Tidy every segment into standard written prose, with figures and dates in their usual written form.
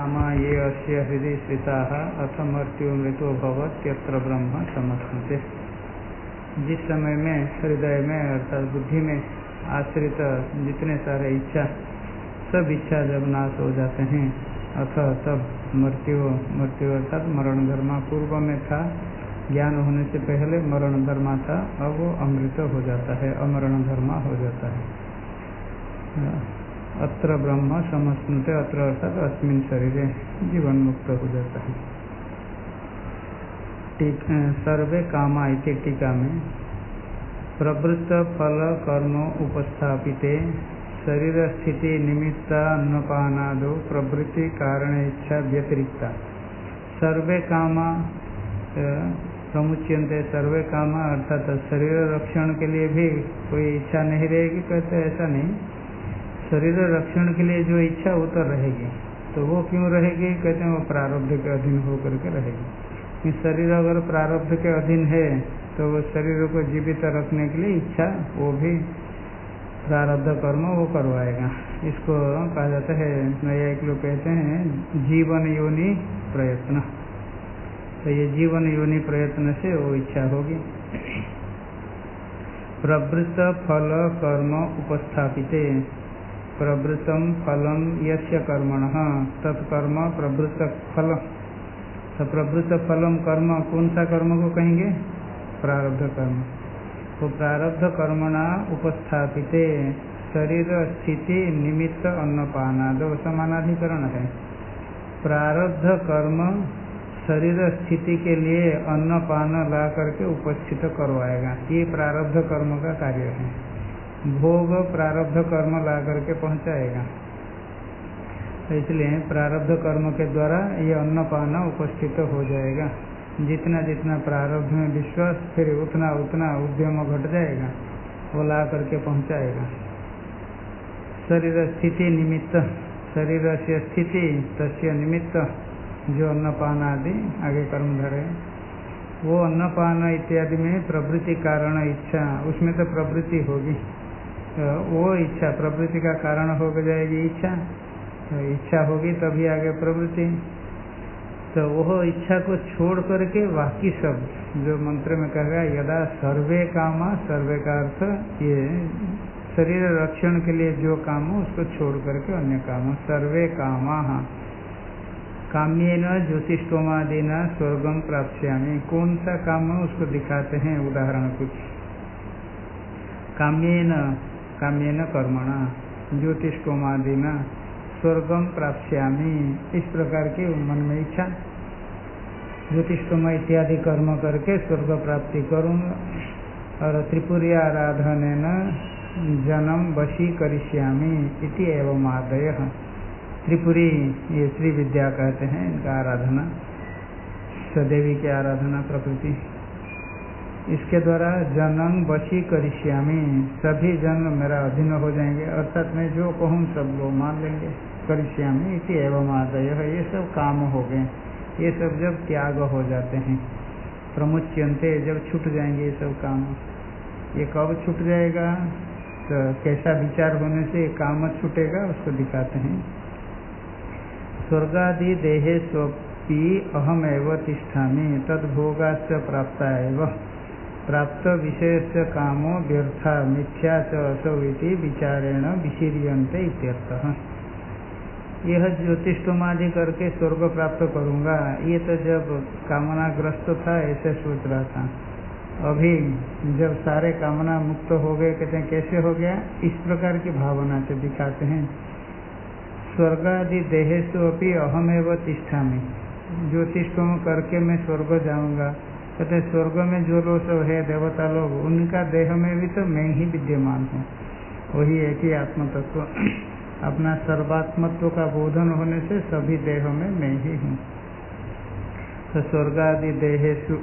कामा ये अस्य हृदय स्थिताः अथ मृत्यु मृतो भवत्यत्र ब्रह्म समस्नुते। जिस समय में हृदय में अर्थात बुद्धि में आश्रित जितने सारे इच्छा सब इच्छा जब नाश हो जाते हैं अथ तब मृत्यु अर्थात मरण धर्मा पूर्व में था, ज्ञान होने से पहले मरण धर्मा था, अब वो अमृत हो जाता है, अमरण धर्मा हो जाता है। अत्र ब्रह्म समस्नुते, अत्र अर्थात अस्मिन् शरीरे जीवन मुक्त हो जाता है। सर्वे कामा इति टीका में प्रवृत्त फल कर्म उपस्थापिते शरीर स्थिति निमित्त अन्नपानादो प्रवृत्ति कारण इच्छा व्यतिरिक्ता सर्वे कामा समुच्यन्ते। सर्वे कामा अर्थात शरीर रक्षण के लिए भी कोई इच्छा नहीं रहेगी, कहते ऐसा नहीं। शरीर रक्षण के लिए जो इच्छा वो तो रहेगी, तो वो क्यों रहेगी, कहते हैं वो प्रारब्ध के अधीन होकर के रहेगी। शरीर अगर प्रारब्ध के अधीन है तो वो शरीर को जीवित रखने के लिए इच्छा वो भी प्रारब्ध कर्म वो करवाएगा। इसको कहा जाता है, नैयायिक लोग कहते हैं जीवन योनि प्रयत्न। तो ये जीवन योनि प्रयत्न से वो इच्छा होगी। प्रवृत्त फल कर्म उपस्थापिते, प्रवृत्तम फलम यस्य कर्मणः तत्कर्म प्रवृत्त फल। तो प्रवृत्त फलम कर्म कौन सा कर्म को कहेंगे, प्रारब्ध कर्म। तो प्रारब्ध कर्मणा उपस्थापिते शरीर स्थिति निमित्त अन्नपानादो समानाधिकरण है। प्रारब्ध कर्म शरीर स्थिति के लिए अन्नपान ला करके उपस्थित करवाएगा, ये प्रारब्ध कर्म का कार्य है। भोग प्रारब्ध कर्म ला करके पहुंचाएगा, इसलिए प्रारब्ध कर्म के द्वारा ये अन्नपान उपस्थित हो जाएगा। जितना जितना प्रारब्ध में विश्वास, फिर उतना उतना उद्यम घट जाएगा, वो ला करके पहुंचाएगा। शरीर स्थिति निमित्त, शरीर से स्थिति तस्य निमित्त, जो अन्नपान आदि आगे कर्म धरे, वो अन्नपान इत्यादि में प्रवृत्ति कारण इच्छा, उसमें तो प्रवृत्ति होगी, वो इच्छा प्रवृत्ति का कारण हो जाएगी इच्छा, तो इच्छा होगी तभी आगे प्रवृत्ति। तो वो इच्छा को छोड़ करके बाकी सब जो मंत्र में कहेगा यदा सर्वे कामा, सर्वे का अर्थ ये शरीर रक्षण के लिए जो काम हो उसको छोड़ करके अन्य काम। सर्वे कामा काम्येन ज्योतिष्टोमादिना स्वर्गम प्राप्स्यामि। कौन सा काम है उसको दिखाते हैं उदाहरण कुछ। काम्येन कर्मणा ज्योतिष्टोमादिना स्वर्गम प्राप्स्यामि, इस प्रकार की मन में इच्छा, ज्योतिष्टोम इत्यादि कर्म करके स्वर्ग प्राप्ति करूँगा। और त्रिपुरी आराधनेन जन्म वशी करिष्यामि इति एवं आदय। त्रिपुरी ये श्री विद्या कहते हैं, इनका आराधना, सदेवी की आराधना प्रकृति, इसके द्वारा जन्म वशी करिष्यामि, सभी जन्म मेरा अधीन हो जाएंगे, अर्थात मैं जो कहूँ सब लोग मान लेंगे। करिष्यामि इति एवं आदय, ये सब काम हो गए। ये सब जब त्याग हो जाते हैं, प्रमुच्यन्ते, जब छूट जाएंगे ये सब काम। ये कब छूट जाएगा, तो कैसा विचार होने से काम छूटेगा उसको दिखाते हैं। स्वर्गादि देहे स्वपि अहमेव तिष्ठामि तद्भोगाश्च प्राप्ता एव प्राप्त विषयस्य कामो व्यर्था मिथ्या च असौ इति विचारेण विशीर्यन्ते इत्यर्थः। यह ज्योतिष्टोमादि करके स्वर्ग प्राप्त करूँगा, ये तो जब कामनाग्रस्त था ऐसे सोच रहा था। अभी जब सारे कामना मुक्त हो गए, कहते हैं कैसे हो गया, इस प्रकार की भावना से दिखाते हैं। स्वर्गादि देहेषु अपि अहमेव तिष्ठामि, ज्योतिष्टोम करके मैं स्वर्ग जाऊँगा। कहते स्वर्ग में जो लोग सब है देवता लोग, उनका देह में भी तो मैं ही विद्यमान हूँ, वही एक ही आत्म तत्व। अपना सर्वात्मत्व का बोधन होने से सभी देह में मैं ही हूँ। तो स्वर्गादि देहेषु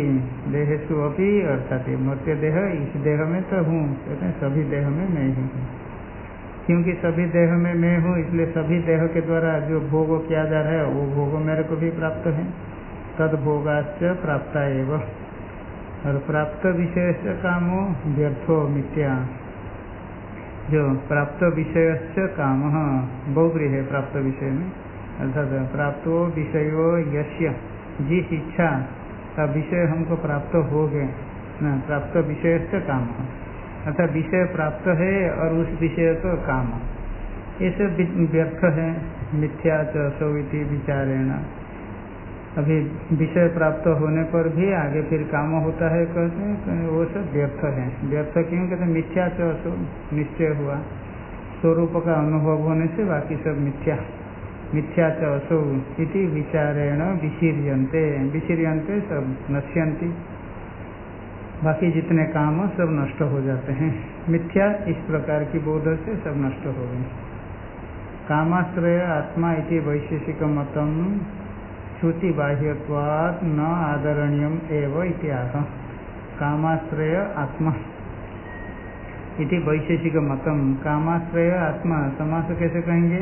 अपि अर्थात मर्त्य देह, इस देह में तो हूँ, कहते हैं सभी देह में मैं ही हूँ। क्योंकि सभी देह में मैं हूँ, इसलिए सभी देह के द्वारा जो भोग किया जा रहा है वो भोग मेरे को भी प्राप्त है। तद भोगाश्च प्राप्ता एव, और प्राप्त विषय से कामो व्यर्थो मिथ्या, जो प्राप्त विषय से काम बहुब्री है प्राप्त विषय में, अर्थात प्राप्तो विषयो यस्य, जिस इच्छा का विषय हमको प्राप्त हो गए ना, प्राप्त विषय से काम, अर्थात विषय प्राप्त है और उस विषय को काम, ये सब व्यर्थ है। मिथ्या च असौ इति विचारेण, अभी विषय प्राप्त होने पर भी आगे फिर काम होता है कहते हैं, वो सब व्यर्थ है। व्यर्थ क्यों कहते हैं? मिथ्या च असौ, निश्चय हुआ स्वरूप का अनुभव होने से बाकी सब मिथ्या। मिथ्या च असौ इति विचारेण विशीर्यन्ते, विशीर्यन्ते सब नश्यन्ति, बाकी जितने काम सब नष्ट हो जाते हैं। मिथ्या इस प्रकार की बोध से सब नष्ट हो गए। कामाश्रय आत्मा इति वैशेषिक मतम श्रुति बाह्यत्वात् न आदरणीयम एव इत्याह। कामाश्रय आत्मा इति वैशेषिक मतम, कामाश्रय आत्मा समास कैसे कहेंगे?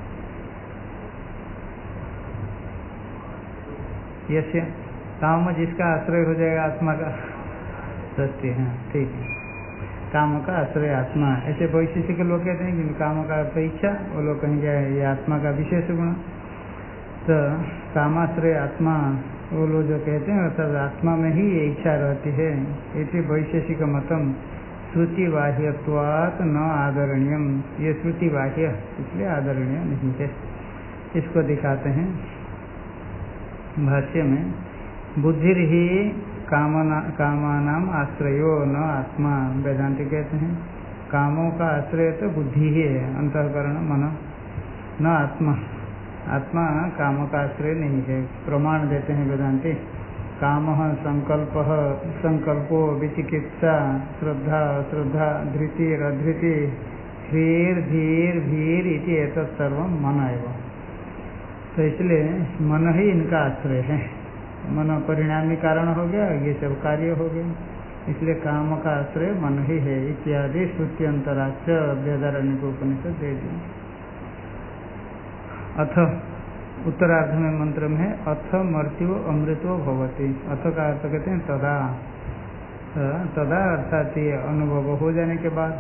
यस्य, काम जिसका आश्रय हो जाएगा आत्मा का, सत्य है, ठीक है, काम का आश्रय आत्मा। ऐसे वैशेषिक लोग कहते हैं कि काम का अर्थ इच्छा, वो लोग कहेंगे ये आत्मा का विशेष गुण। तो कामाश्रय आत्मा वो लोग जो कहते हैं अर्थात आत्मा में ही ये इच्छा रहती है। इति वैशेषिक मतम श्रुति बाह्यत्वात् न आदरणीयम, ये श्रुति बाह्य इसलिए आदरणीय नहीं है। इसको दिखाते हैं भाष्य में, बुद्धिर ही कामानाम आश्रयो न आत्मा। वेदांति कहते हैं कामों का आश्रय तो बुद्धि ही है, अंतःकरण मन, न आत्मा। आत्मा काम का आश्रय नहीं है। प्रमाण देते हैं वेदांति, काम संकल्पो विचिकित्सा श्रद्धा अश्रद्धा धृतिर अधृति ह्रीर धीर भीर इति एतत् सर्वं मन एव। तो इसलिए मन ही इनका आश्रय है। मन परिणामी कारण हो गया, ये सब कार्य हो गए, इसलिए काम का आश्रय मन ही है इत्यादि श्रुत्यंतराच बृहदारण्यक उपनिषद दे दिया। अथ उत्तरार्ध में मंत्र में है अथ मर्त्यो अमृतो भवति। अथ का अर्थ कहते हैं तदा, तदा अर्थात ये अनुभव हो जाने के बाद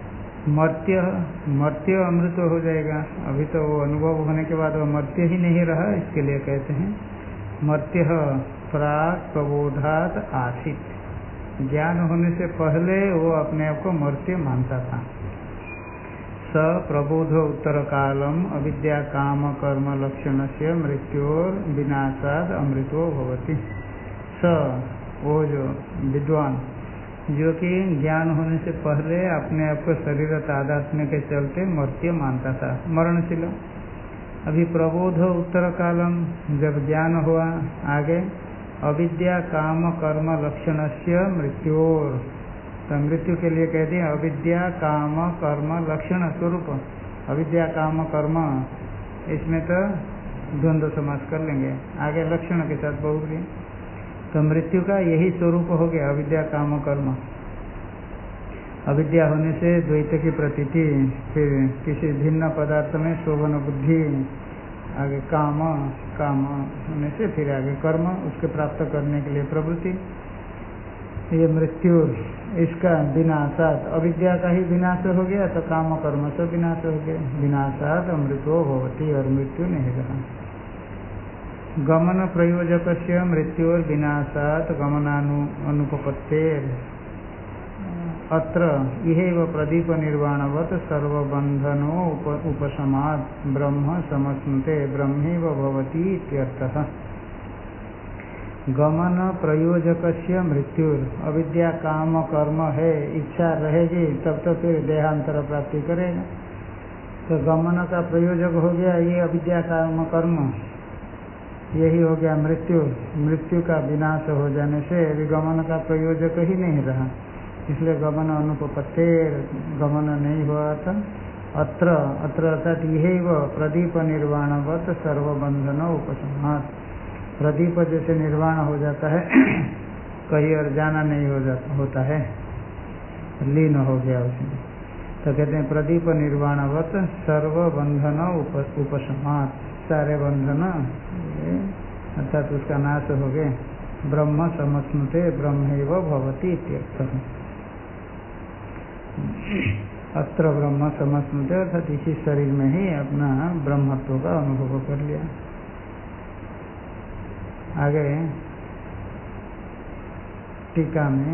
मर्त्य अमृत हो जाएगा। अभी तो वो अनुभव होने के बाद वो मर्त्य ही नहीं रहा, इसके लिए कहते हैं मर्त्य प्राक प्रबोधात आसीत। ज्ञान होने से पहले वो अपने आप को मर्त्य मानता था। स प्रबोध उत्तर कालम अविद्या काम कर्म लक्षण से मृत्योर विनाशाद अमृतो भवति। स वो जो विद्वान जो कि ज्ञान होने से पहले अपने आप को शरीर तादात्म्य के चलते मर्त्य मानता था, मरणशील। अभी प्रबोध उत्तर कालम जब ज्ञान हुआ आगे अविद्या काम कर्म लक्षण से मृत्योर, तो मृत्यु के लिए कह दिया अविद्या काम कर्म लक्षण स्वरूप। अविद्या काम कर्म इसमें तो द्वंद्व समास कर लेंगे, आगे लक्षण के साथ बहुब्री। तो मृत्यु का यही स्वरूप हो गया अविद्या काम कर्म। अविद्या होने से द्वैत की प्रतीति, फिर किसी भिन्न पदार्थ में शोभन बुद्धि, आगे काम होने से फिर आगे कर्म, उसके प्राप्त करने के लिए प्रवृत्ति। ये मृत्यु इसका विनाशात, अविद्या का ही विनाश हो गया तो काम कर्म से विनाश हो गया। विनाशात अमृतो भवति, और मृत्यु नहीं रहा। गमन प्रयोजक से मृत्योर विनाशात गमनानुपपत्तेर अत्र इहैव प्रदीप निर्वाणवत सर्वबंधनो उपशमात् ब्रह्म समश्नुते ब्रह्मैव भवति इत्यर्थः। गमन प्रयोजक से मृत्युर, अविद्या काम कर्म है, इच्छा रहेगी तब तो फिर देहांतर प्राप्ति करेगा। तो गमन का प्रयोजक हो गया ये अविद्या काम कर्म, यही हो गया मृत्यु। मृत्यु का विनाश हो जाने से गमन का प्रयोजक ही नहीं रहा, इसलिए गमन अनुपपत्तेर, गमन नहीं हुआ था। अत्र अर्थात यही वह प्रदीप निर्वाणवत सर्वबंधन उपशमात्, प्रदीप जैसे निर्वाण हो जाता है कहीं और जाना नहीं होता है, लीन हो गया उसमें। तो कहते हैं प्रदीप निर्वाणवत सर्वबंधन उपशमात्, सारे बंधन अर्थात उसका नाश हो गए। ब्रह्म समश्नुते ब्रह्मैव भवति इत्यर्थः। अत्र ब्रह्म समस्मृत, अर्थात इसी शरीर में ही अपना ब्रह्मत्व का अनुभव कर लिया। आगे टीका में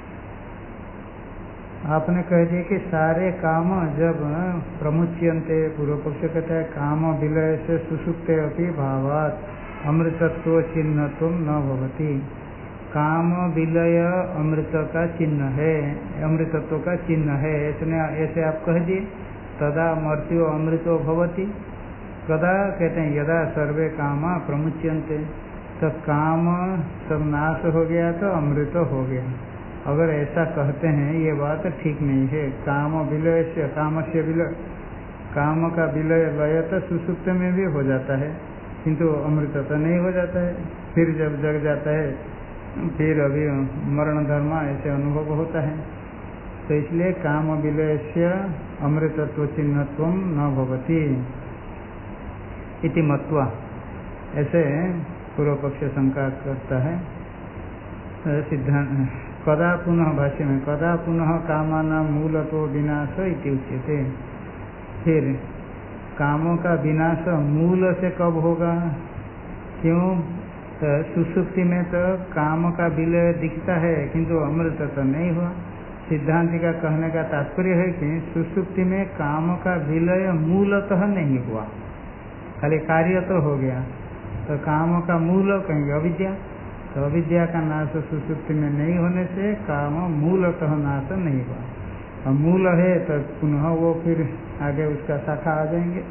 आपने कह दिया कि सारे काम जब प्रमुच्यन्ते, पूर्व पक्ष कहता है काम विलय से सुसुप्ते अपि भावात् अमृतत्व चिन्हत्व न भवति। काम विलय अमृत का चिन्ह है, अमृतत्व का चिन्ह है, ऐसे आप कह दिए। तदा मर्त्यो अमृतो भवति। कदा कहते हैं यदा सर्वे कामा प्रमुच्यन्ते, तो काम सब नाश हो गया तो अमृत हो गया। अगर ऐसा कहते हैं ये बात ठीक नहीं है। काम विलय से, काम से विलय, काम का विलय लय तो सुसुप्त में भी हो जाता है किंतु अमृत तो नहीं हो जाता है। फिर जब जग जाता है फिर अभी मरण धर्म ऐसे अनुभव होता है। तो इसलिए काम विलय से अमृतत्व चिन्हत्व न भवति इति मत्वा, ऐसे पूर्व पक्ष शंका करता है। सिद्धांत कदा पुनः, भाष्य में कदा पुनः कामाना मूलतो विनाश इति उच्यते। फिर कामों का विनाश मूल से कब होगा? क्यों? तो सुसुप्ति में तो काम का विलय दिखता है किंतु अमृत तो नहीं हुआ। सिद्धांति का कहने का तात्पर्य है कि सुसुप्ति में काम का विलय मूलतः नहीं हुआ, खाली कार्य तो हो गया। तो काम का मूल कहेंगे अविद्या, तो अविद्या का नाश सुसुप्ति में नहीं होने से काम मूलतः नाश नहीं हुआ। और मूल है तो पुनः वो फिर आगे उसका शाखा आ जाएंगे।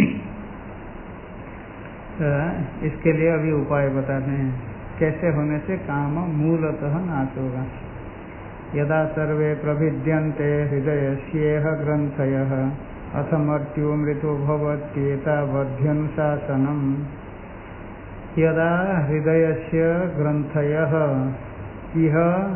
तो इसके लिए अभी उपाय बताते हैं कैसे होने से काम मूलतः नाश होगा। यदा सर्वे प्रभिद्यन्ते हृदयस्येह ग्रन्थयः अथ मर्त्यो मृतो भवत्येतावध्यनुशासनम्। यदा हृदयस्य ग्रन्थयः इह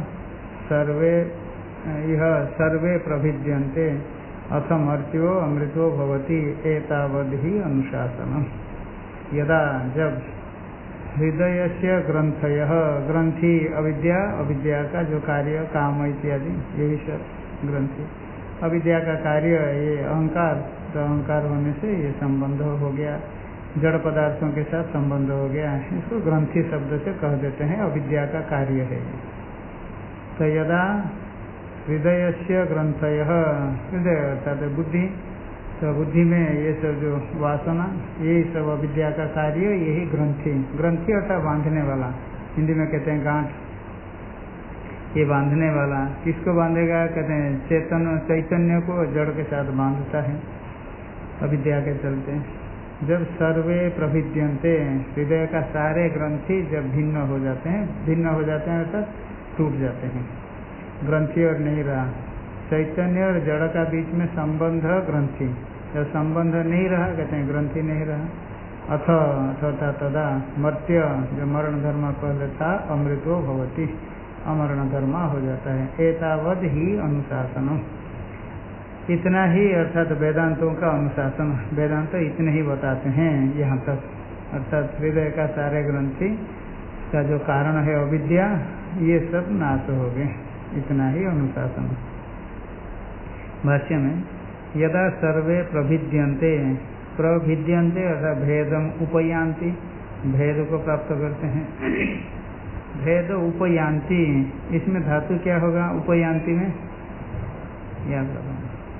सर्वे प्रभिद्यन्ते अथ मर्त्यो अमृतो भवति एतावद्धि अनुशासनम्। यदा जब हृदय से ग्रंथयः, ग्रंथि अविद्या, अविद्या का जो कार्य काम इत्यादि यही सब ग्रंथि, अविद्या का कार्य ये अहंकार, तो अहंकार होने से ये संबंध हो गया, जड़ पदार्थों के साथ संबंध हो गया। इसको ग्रंथि शब्द से कह देते हैं, अविद्या का कार्य है। तो यदा हृदय से ग्रंथयः, हृदय अर्थात बुद्धि, तो बुद्धि में ये सब जो वासना, यही सब अविद्या का कार्य, यही ग्रंथि, ग्रंथि अर्थात बांधने वाला, हिंदी में कहते हैं गांठ, ये बांधने वाला। किसको बांधेगा? कहते हैं चैतन्य को जड़ के साथ बांधता है अविद्या के चलते। जब सर्वे प्रभिद्यन्ते, हृदय का सारे ग्रंथि जब भिन्न हो जाते हैं अर्थात टूट जाते हैं, ग्रंथि और नहीं रहा, चैतन्य और जड़ का बीच में संबंध ग्रंथि, जब संबंध नहीं रहा कहते हैं ग्रंथि नहीं रहा। अथवा तदा मर्त्य, जो मरण धर्म पहले था, अमृतो भवति, अमरण धर्म हो जाता है। एतावद ही अनुशासनम, इतना ही अर्थात वेदांतों का अनुशासन, वेदांत इतने ही बताते हैं यहाँ तक, अर्थात हृदय का सारे ग्रंथि का जो कारण है अविद्या, ये सब नाश हो गए, इतना ही अनुशासन। भाष्य में यदा सर्वे प्रभिद्यन्ते, प्रभिद्यन्ते अर्थात भेदम उपयान्ति, भेद को प्राप्त करते हैं, भेद उपयान्ति, इसमें धातु क्या होगा? उपयान्ति में याद रखना,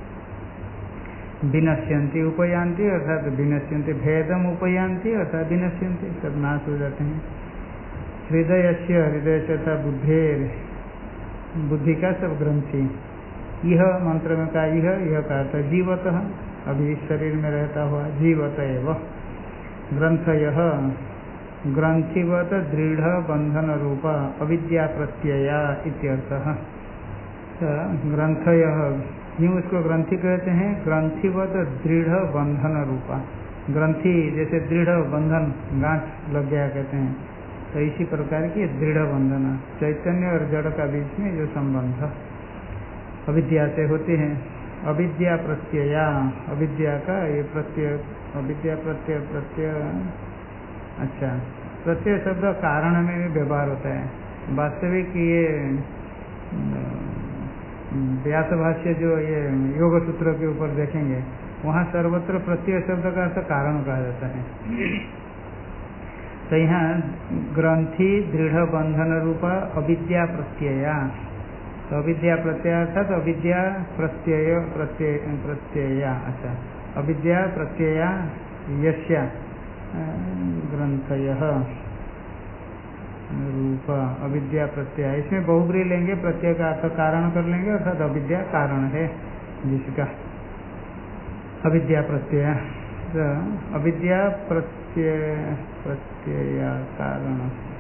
विनश्यन्ति उपयान्ति अर्थात विनश्यन्ति, भेदम उपयान्ति अर्थात विनश्यन्ति, सब नाश हो जाते हैं। हृदय से था बुद्धेर, बुद्धि का सब ग्रंथि, यह मंत्र में का यह का अर्थ जीवतः, अभी इस शरीर में रहता हुआ जीवत एवं, ग्रंथयः ग्रंथिवत दृढ़ बंधन रूपा अविद्या प्रत्यया इत्यर्थः। ग्रंथयः, यूँ इसको ग्रंथि कहते हैं, ग्रंथिवत दृढ़ बंधन रूपा, ग्रंथि जैसे दृढ़ बंधन गांठ लग गया कहते हैं, तो इसी प्रकार की दृढ़ बंधन चैतन्य और जड़ का बीच में जो संबंध अविद्या से होते हैं। अविद्या प्रत्यया, अविद्या का ये प्रत्यय, अविद्या प्रत्यय अच्छा, प्रत्यय शब्द कारण में भी व्यवहार होता है, वास्तविक ये व्यास भाष्य जो ये योग सूत्र के ऊपर देखेंगे, वहाँ सर्वत्र प्रत्यय शब्द का अर्थ कारण कहा जाता है। तो यहाँ ग्रंथि दृढ़ बंधन रूपा अविद्या प्रत्यया, तो अविद्या प्रत्यय अर्थात अविद्या प्रत्यया, अच्छा, अविद्या प्रत्यया यस्या ग्रंथयः रूप अविद्या प्रत्यय, इसमें बहुब्री लेंगे, प्रत्यय का अर्थ कारण कर लेंगे, अर्थात अविद्या कारण है जिसका, अविद्या प्रत्यय, तो अविद्या प्रत्यय कारण,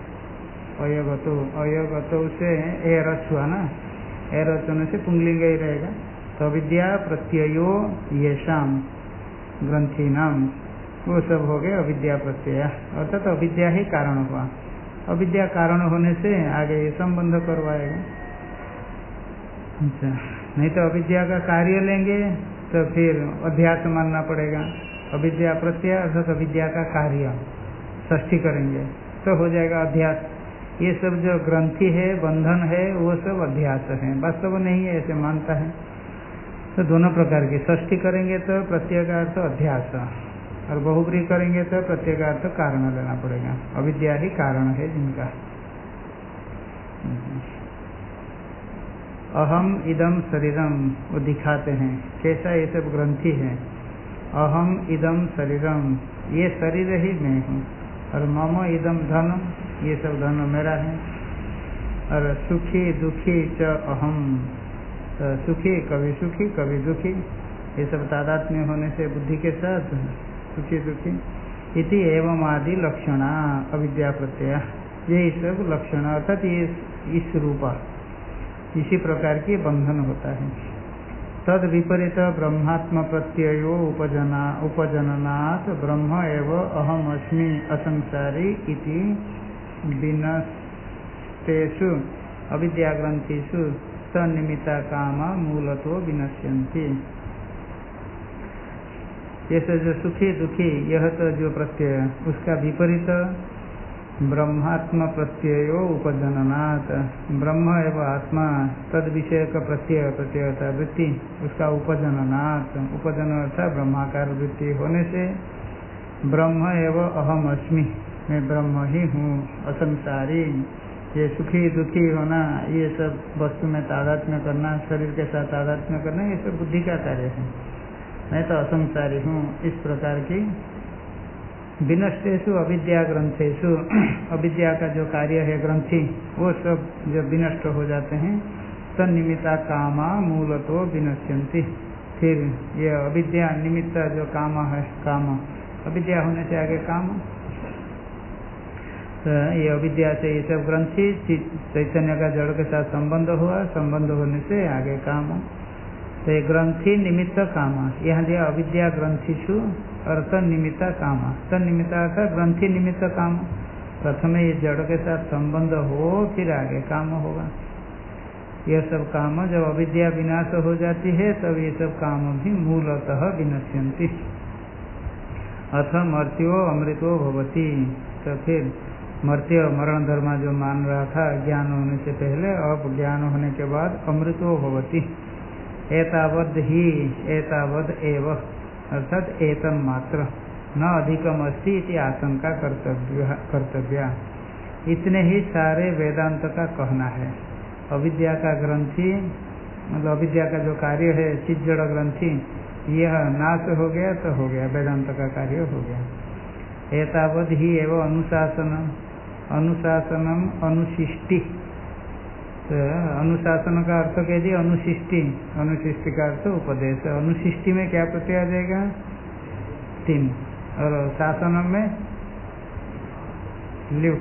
अयगतो से एरच हुआ ना, एरच होने से पुंगलिंग ही रहेगा, तो अविद्या प्रत्ययो येषाम ग्रंथि नाम, वो सब हो गए अविद्या प्रत्यय, अर्थात अविद्या ही कारण हुआ। अविद्या कारण होने से आगे ये संबंध करवाएगा। अच्छा, नहीं तो अविद्या का कार्य लेंगे तो फिर अध्यास मानना पड़ेगा। अविद्या प्रत्यय अर्थात अविद्या का कार्य षष्ठी करेंगे तो हो जाएगा अध्यास। ये सब जो ग्रंथि है, बंधन है, वो सब अध्यास है, वास्तव नहीं है ऐसे मानता है। तो दोनों प्रकार की षष्ठी करेंगे तो प्रत्यय का अर्थ अध्यास, और बहुब्री करेंगे तो प्रत्यय का अर्थ कारण लेना पड़ेगा। अविद्या ही कारण है जिनका। अहम इदम शरीरम, वो दिखाते हैं कैसा ये सब ग्रंथि है। अहम इदम शरीरम, ये शरीर ही मैं हूँ, और मम इदम धन, ये सब धन मेरा है। और सुखी दुखी च अहम, तो सुखी कभी दुखी, ये सब तादात्म्य होने से बुद्धि के साथ सुखी दुखी। इति एवं आदि लक्षणा अविद्या प्रत्यय, यही सब लक्षण अर्थात ये इस रूपा, इसी प्रकार की बंधन होता है। तद विपरीत ब्रह्मात्म प्रत्ययो उपजननात् ब्रह्म एव अहम अस्मि असंसारी इति विनष्टेषु अविद्याग्रंथिषु तन्निमित्ता कामा मूलतो विनश्यन्ति। जैसे जो सुखी दुखी, यह तो जो प्रत्यय, उसका विपरीत ब्रह्मात्म प्रत्ययो उपजननात्, ब्रह्म एवं आत्मा तद विषय का प्रत्यय होता है वृत्ति, उसका उपजननात्, उपजन अर्थात ब्रह्माकार वृत्ति होने से ब्रह्म एवं अहम अस्मि, मैं ब्रह्म ही हूँ असंसारी। ये सुखी दुखी होना, ये सब वस्तु में तादात्म्य करना, शरीर के साथ तादात्म्य करना, ये सब बुद्धि का कार्य है। मैं तो असंसारी हूँ, इस प्रकार की विनष्टेषु अविद्या ग्रंथेषु, अविद्या का जो कार्य है ग्रंथि, वो सब जब विनष्ट हो जाते हैं, तन्निमित्ता कामा मूलतो विनश्यन्ति। फिर ये अविद्या निमित्त जो काम है, काम अविद्या होने से आगे काम, तो ये अविद्या से ये सब ग्रंथि चैतन्य का जड़ के साथ संबंध हुआ, संबंध होने से आगे काम। तो ये ग्रंथि निमित्त काम, यहाँ दिया अविद्या ग्रंथिषु और तन्निमित्त काम, तन्निमित्त अर्थात ग्रंथि निमित्त काम। प्रथम ये जड़ के साथ संबंध हो, फिर आगे काम होगा। यह सब काम जब अविद्या विनाश हो जाती है, तब ये सब काम भी मूलतः विनश्यन्ति। अथ मर्त्यो अमृतो भवति, तो फिर मर्त्य मरण धर्म जो मान रहा था ज्ञान होने से पहले, अब ज्ञान होने के बाद अमृतो भवति। एतावद् ही एतावद् एव, अर्थात एतन मात्र, न अधिकम अस्ति इति आशंका कर्तव्या। इतने ही सारे वेदांत का कहना है। अविद्या का ग्रंथि, मतलब अविद्या का जो कार्य है चिज्जड़ ग्रंथि, यह नाश हो गया तो हो गया, वेदांत का कार्य हो गया। एतावद् ही एवं अनुशासनम, अनुशासनम अनुशिष्टि, तो अनुशासन का अर्थ कह दिया अनुशिष्टि, अनुशिष्टि का अर्थ उपदेश। अनुशिष्टि में क्या प्रत्यय आ जाएगा? 3, और शासनम में ल्यु,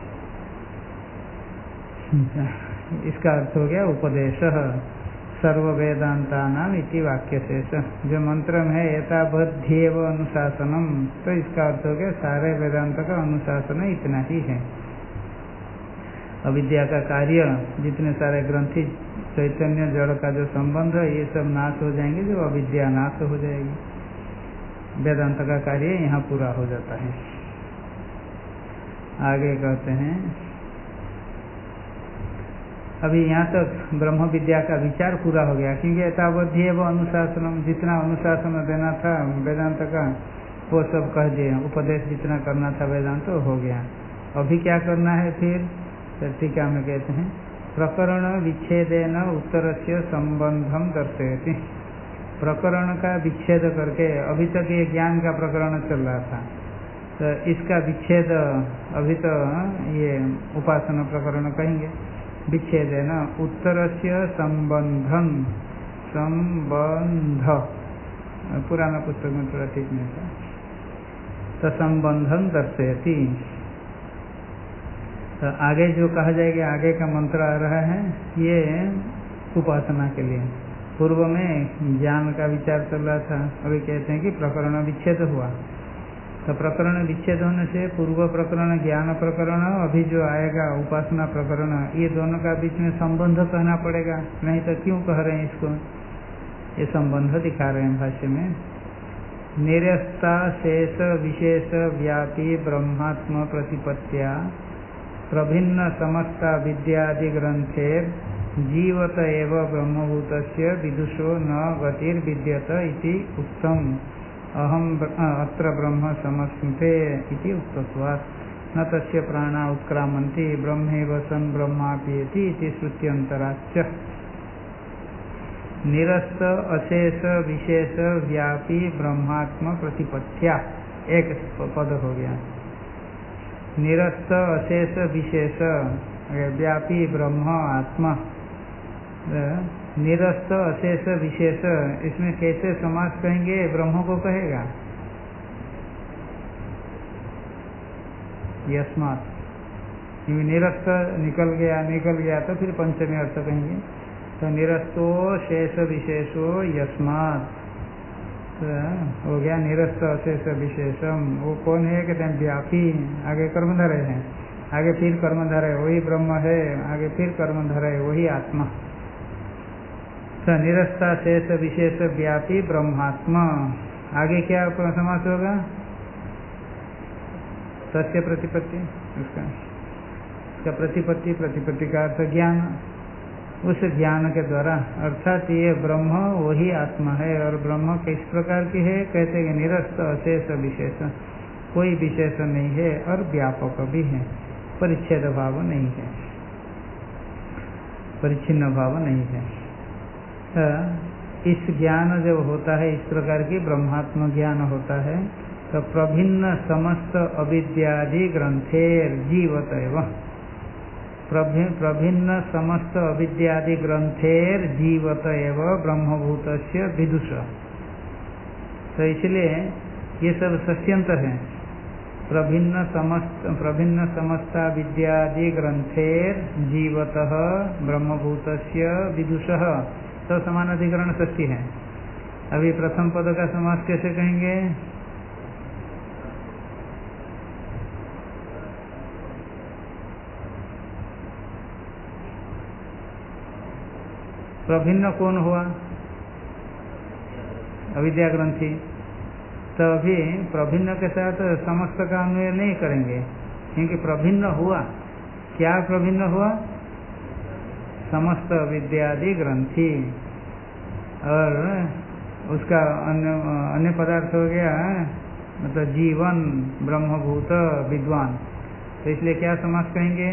इसका अर्थ हो गया उपदेश। सर्व वेदांतानाम इति वाक्य शेष, जो मंत्र में है एतावध्येव अनुशासनम, तो इसका अर्थ हो गया सारे वेदांत का अनुशासन इतना ही है। अविद्या का कार्य, जितने सारे ग्रंथि चैतन्य जड़ का जो संबंध है, ये सब नाश हो जाएंगे, जो अविद्या नाश हो जाएगी। वेदांत का कार्य यहाँ पूरा हो जाता है। आगे कहते हैं अभी यहाँ तक ब्रह्म विद्या का विचार पूरा हो गया, क्योंकि यथावधि वो अनुशासन, जितना अनुशासन देना था वेदांत का वो सब कह दिए, उपदेश जितना करना था वेदांत हो गया। अभी क्या करना है फिर? टीका में कहते हैं प्रकरण विच्छेदेन उत्तरस्य संबंधम दर्शयति। प्रकरण का विच्छेद करके, अभी तक ये ज्ञान का प्रकरण चल रहा था, तो इसका विच्छेद अभी तो ये उपासना प्रकरण कहेंगे। विच्छेदेन उत्तरस्य संबंधम, संबंध पुराना पुस्तक में थोड़ा ठीक नहीं था, तो संबंधम दर्शयति। तो आगे जो कहा जाएगा, आगे का मंत्र आ रहा है ये उपासना के लिए। पूर्व में ज्ञान का विचार चल रहा था, अभी कहते हैं कि प्रकरण विच्छेद हुआ। तो प्रकरण विच्छेद होने से पूर्व प्रकरण ज्ञान प्रकरण, अभी जो आएगा उपासना प्रकरण, ये दोनों का बीच में संबंध कहना पड़ेगा, नहीं तो क्यों कह रहे हैं इसको? ये संबंध दिखा रहे हैं भाष्य में। निरस्ता शेष विशेष व्यापी ब्रह्मात्म प्रतिपत्तिया प्रभिन्न समस्ता विद्यादि ग्रंथेर जीवत एव ब्रह्मभूतस्य विदुषो न गतिर्विद्यत इति उक्तम। अहम अत्र ब्रह्म समस्ते इति उक्तत्वात् न तस्य प्राणा उत्क्रामन्ति ब्रह्मेव सन् ब्रह्माप्येति इति श्रुत्यन्तराच्च। निरस्त अशेष विशेष व्यापी ब्रह्मात्म प्रतिपत्त्या, एक पद हो गया। निरस्त अशेष विशेष व्यापी ब्रह्म आत्मा, निरस्त अशेष विशेष, इसमें कैसे समास कहेंगे? ब्रह्म को कहेगा यस्मात्, निरस्त निकल गया तो फिर पंचमी अर्थ कहेंगे। तो निरस्तो शेष विशेषो यस्मात्, हो गया निरस्त अशेष विशेषम। वो कौन है? कहते हैं व्यापी, आगे कर्मधारय है, आगे फिर कर्मधारय वही ब्रह्म है, आगे फिर कर्मधारय वही आत्मा। तो निरस्ता शेष विशेष व्यापी ब्रह्मात्मा, आगे क्या समास होगा? तस्य प्रतिपत्ति, उसका प्रतिपत्ति, प्रतिपत्ति का अर्थ ज्ञान, उस ज्ञान के द्वारा, अर्थात ये ब्रह्म वही आत्मा है। और ब्रह्म किस प्रकार की है? कहते हैं निरस्त अशेष विशेष, कोई विशेष नहीं है और व्यापक भी है, परिच्छेद भाव नहीं है, परिच्छिन्न भाव नहीं है। इस ज्ञान जब होता है, इस प्रकार की ब्रह्मात्म ज्ञान होता है, तो प्रभिन्न समस्त अविद्यादि ग्रंथेर जीवत एवं, प्रभिन्न समस्त अविद्यादि ग्रंथेर जीवत एवं ब्रह्मभूतस्य विदुष। तो इसलिए ये सब सस्यंत है। प्रभिन्न समस्ता विद्यादि ग्रंथेर जीवतः ब्रह्मभूतस्य विदुषः, तो समान अधिकरण षष्ठी है। अभी प्रथम पद का समास कैसे कहेंगे? प्रभिन्न कौन हुआ? अविद्या ग्रंथि। तो अभी प्रभिन्न के साथ समस्त का अन्वय नहीं करेंगे, क्योंकि प्रभिन्न हुआ, क्या प्रभिन्न हुआ? समस्त विद्यादि ग्रंथि, और उसका अन्य पदार्थ हो गया मतलब जीवन ब्रह्मभूत विद्वान। तो इसलिए क्या समास कहेंगे?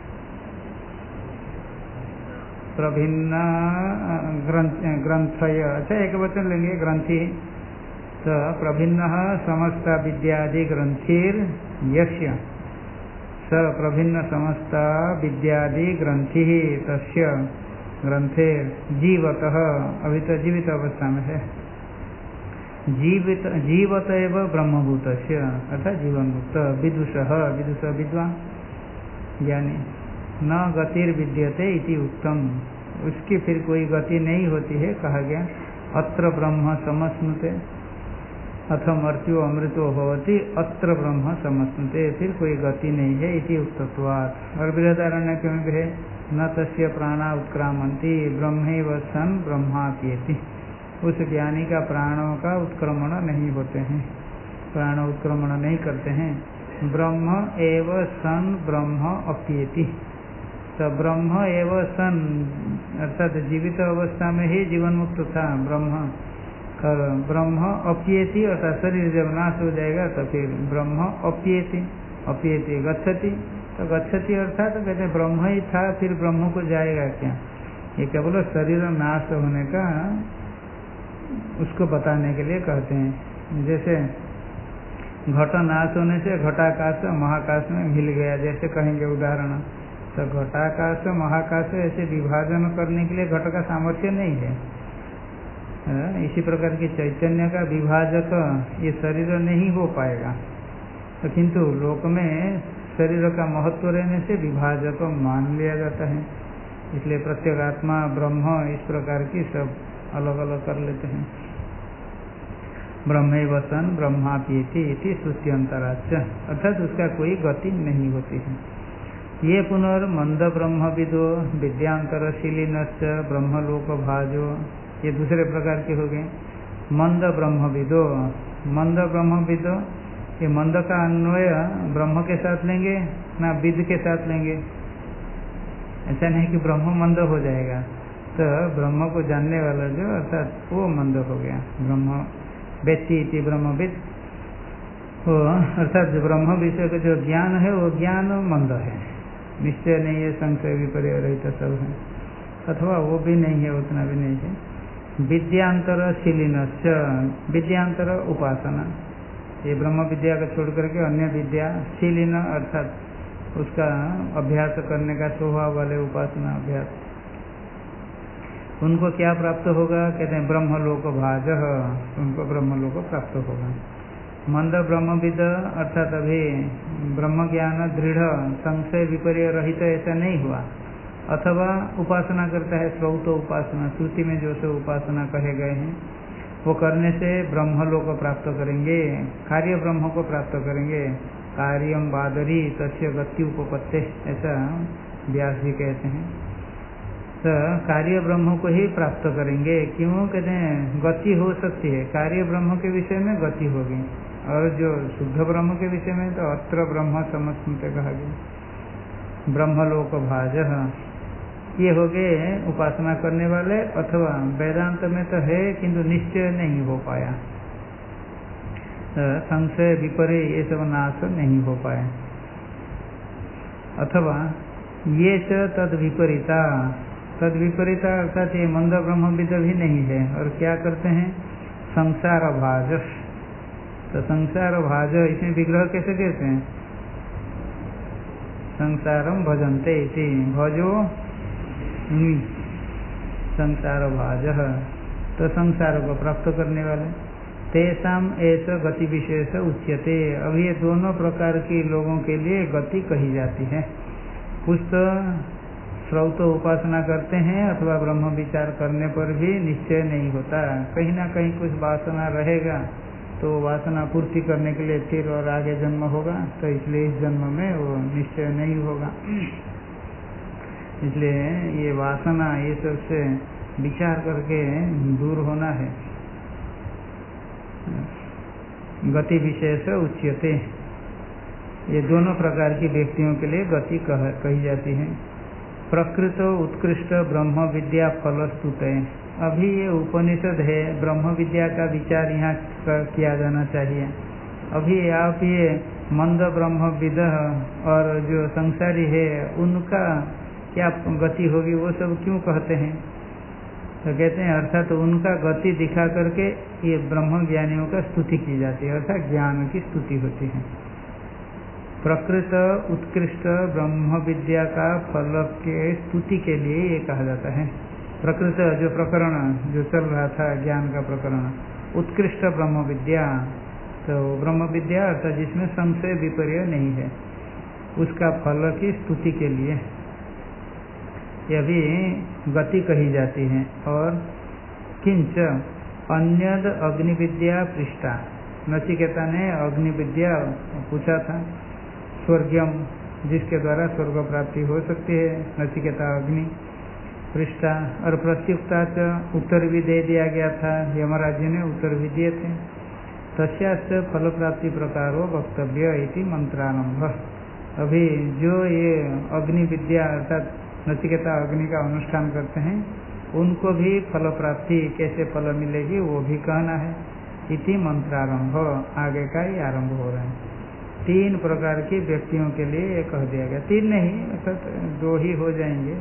प्रभिन्न ग्रंथय, अच्छा एक वचन लेंगे ग्रंथि। तो प्रभिन्न समस्त विद्यादि ग्रंथिर यस्य, स प्रभिन्न समस्त विद्यादि ग्रंथि तस्य ग्रंथे जीवतः, अभी तो जीवित अवस्था में है, जीवत एवं ब्रह्मभूतस्य, अर्थात जीवन मुक्त, विदुषः, विदुष विद्वान ज्ञानी, न गतिर्विद्यते इति उत्तम, उसकी फिर कोई गति नहीं होती है, कहा गया। अत्र ब्रह्म समस्नुते, अथ मृत्यु अमृतो भवति, अत्र ब्रह्म समस्नुते, फिर कोई गति नहीं है, इति उक्तत्वात्। और बृहदारण्यक में भी है, न तस्य प्राणा उत्क्रामन्ति ब्रह्मैव सन् ब्रह्माप्येति, उस ज्ञानी का प्राणों का उत्क्रमण नहीं होते हैं, प्राण उत्क्रमण नहीं करते हैं। ब्रह्म एव सन् ब्रह्म अप्येति, तो ब्रह्म एवं सन अर्थात जीवित अवस्था में ही जीवन मुक्त था ब्रह्म। ब्रह्म अप्येति अर्थात शरीर जब नाश हो जाएगा तो फिर ब्रह्म अप्येति, अप्येति गच्छति, तो गच्छति अर्थात तो कहते हैं ब्रह्म ही था फिर ब्रह्म को जाएगा क्या, ये केवल शरीर नाश होने का उसको बताने के लिए कहते हैं। जैसे घट नाश होने से घटाकाश महाकाश में मिल गया, जैसे कहेंगे उदाहरण, तो घटाकाश महाकाश ऐसे विभाजन करने के लिए घट का सामर्थ्य नहीं है। इसी प्रकार की चैतन्य का विभाजक ये शरीर नहीं हो पाएगा, तो किंतु लोक में शरीर का महत्व रहने से विभाजक मान लिया जाता है, इसलिए प्रत्येगात्मा ब्रह्म इस प्रकार की सब अलग अलग कर लेते हैं। ब्रह्मैव सन् ब्रह्माप्येति इति श्रुत्यंतराच्च, अर्थात उसका कोई गति नहीं होती है। ये पुनर्मंद ब्रह्मविदो विद्यांतरशीलिनश्च ब्रह्मलोक भाजो, ये दूसरे प्रकार के हो गए। मंद ब्रह्मविदो, मंद ब्रह्मविदो, ये मंद का अन्वय ब्रह्म के साथ लेंगे ना विद के साथ लेंगे, ऐसा नहीं कि ब्रह्म मंद हो जाएगा, तो ब्रह्म को जानने वाला जो अर्थात वो मंद हो गया। ब्रह्म व्यक्ति इति ब्रह्मविद, वो अर्थात जो ब्रह्म विषय का जो ज्ञान है वो ज्ञान मंद है, निश्चय नहीं है, संशय विपर्य रहित सब है, अथवा वो भी नहीं है, उतना भी नहीं है। विद्यांतरशीलिनश्च, विद्यांतर उपासना, ये ब्रह्म विद्या को छोड़ करके अन्य विद्या, शीलिन अर्थात उसका अभ्यास करने का स्वभाव वाले उपासना अभ्यास, उनको क्या प्राप्त होगा, कहते हैं ब्रह्मलोक भाज, उनको ब्रह्मलोक प्राप्त होगा। मंद ब्रह्मविद अर्थात अभी ब्रह्म ज्ञान दृढ़ संशय विपर्य रहित ऐसा नहीं हुआ, अथवा उपासना करता है श्रौत उपासना, श्रुति में जो से उपासना कहे गए हैं वो करने से ब्रह्मलोक प्राप्त करेंगे, कार्य ब्रह्म को प्राप्त करेंगे। कार्यम बादरी तस्य गति उपपत्ते, ऐसा व्यास जी कहते हैं। तो कार्य ब्रह्म को ही प्राप्त करेंगे, क्यों कहते हैं गति हो सकती है, कार्य ब्रह्म के विषय में गति होगी, और जो शुद्ध ब्रह्म के विषय में तो अत्र ब्रह्म समस्ते कहा गया। ब्रह्मलोक भाज ये हो गए उपासना करने वाले, अथवा वेदांत में तो है किंतु निश्चय नहीं हो पाया, संशय विपर्य ये सब नाश नहीं हो पाए, अथवा ये च तद विपरीता, तद विपरीता अर्थात ये मंद ब्रह्मविद भी नहीं है, और क्या करते हैं संसार भाज, तो संसार भाज इसमें विग्रह कैसे कहते हैं, संसारम भजन्ते इति, भजो संसार भाज, तो संसार को प्राप्त करने वाले। तेसाम ऐसा गति विशेष उच्यते, अब ये दोनों प्रकार के लोगों के लिए गति कही जाती है। कुछ तो श्रौत उपासना करते हैं, अथवा ब्रह्म विचार करने पर भी निश्चय नहीं होता, कहीं ना कहीं कुछ वासना रहेगा, तो वासना पूर्ति करने के लिए फिर और आगे जन्म होगा, तो इसलिए इस जन्म में वो निश्चय नहीं होगा। इसलिए ये वासना ये सबसे विचार करके दूर होना है। गति विशेष उच्यते, ये दोनों प्रकार की व्यक्तियों के लिए गति कही जाती है। प्रकृत उत्कृष्ट ब्रह्म विद्या फलस्तुते, अभी ये उपनिषद है, ब्रह्म विद्या का विचार यहाँ किया जाना चाहिए। अभी आप ये मंद ब्रह्म विद और जो संसारी है उनका क्या गति होगी, वो सब क्यों कहते हैं, तो कहते हैं अर्थात तो उनका गति दिखा करके ये ब्रह्म ज्ञानियों का स्तुति की जाती है, अर्थात ज्ञान की स्तुति होती है। प्रकृत उत्कृष्ट ब्रह्म विद्या का फल के स्तुति के लिए ये कहा जाता है। प्रकृत जो प्रकरण जो चल रहा था ज्ञान का प्रकरण, उत्कृष्ट ब्रह्म विद्या, तो ब्रह्म विद्या अर्थात जिसमें संशय विपर्य नहीं है, उसका फल की स्तुति के लिए यह भी गति कही जाती है। और किंच अन्यद अग्नि विद्या पृष्ठा, नचिकेता ने अग्नि विद्या पूछा था, स्वर्गम जिसके द्वारा स्वर्ग प्राप्ति हो सकती है, नचिकेता अग्नि पृष्ठा, और प्रत्युक्ता उत्तर भी दे दिया गया था, यमराज जी ने उत्तर भी दिए थे। तस्याश्च फल प्राप्ति प्रकारो वक्तव्य इति मंत्रारंभ, अभी जो ये अग्नि विद्या अर्थात नचिकेता अग्नि का अनुष्ठान करते हैं, उनको भी फल प्राप्ति कैसे फल मिलेगी वो भी कहना है। इति मंत्रारंभ, आगे का ही आरंभ हो रहा है। 3 प्रकार की व्यक्तियों के लिए ये कह दिया गया, 3 नहीं अर्थात 2 ही हो जाएंगे।